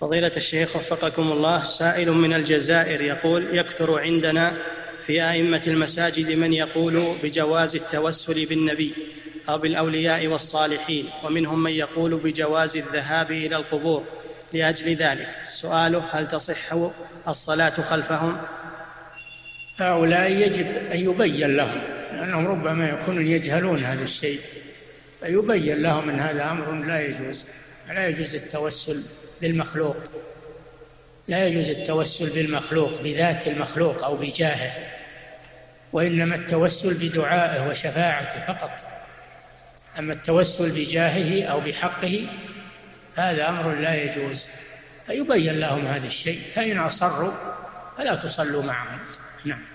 فضيلة الشيخ وفقكم الله، سائل من الجزائر يقول: يكثر عندنا في أئمة المساجد من يقول بجواز التوسل بالنبي أو بالأولياء والصالحين، ومنهم من يقول بجواز الذهاب إلى القبور لأجل ذلك. سؤاله: هل تصح الصلاة خلفهم؟ هؤلاء يجب أن يبين لهم، لأنهم ربما يكونون يجهلون هذا الشيء، فيبين لهم أن هذا أمر لا يجوز التوسل بالمخلوق، لا يجوز التوسل بالمخلوق بذات المخلوق أو بجاهه، وإنما التوسل بدعائه وشفاعته فقط. أما التوسل بجاهه أو بحقه هذا أمر لا يجوز، فيبين لهم هذا الشيء، فإن أصروا فلا تصلوا معهم. نعم.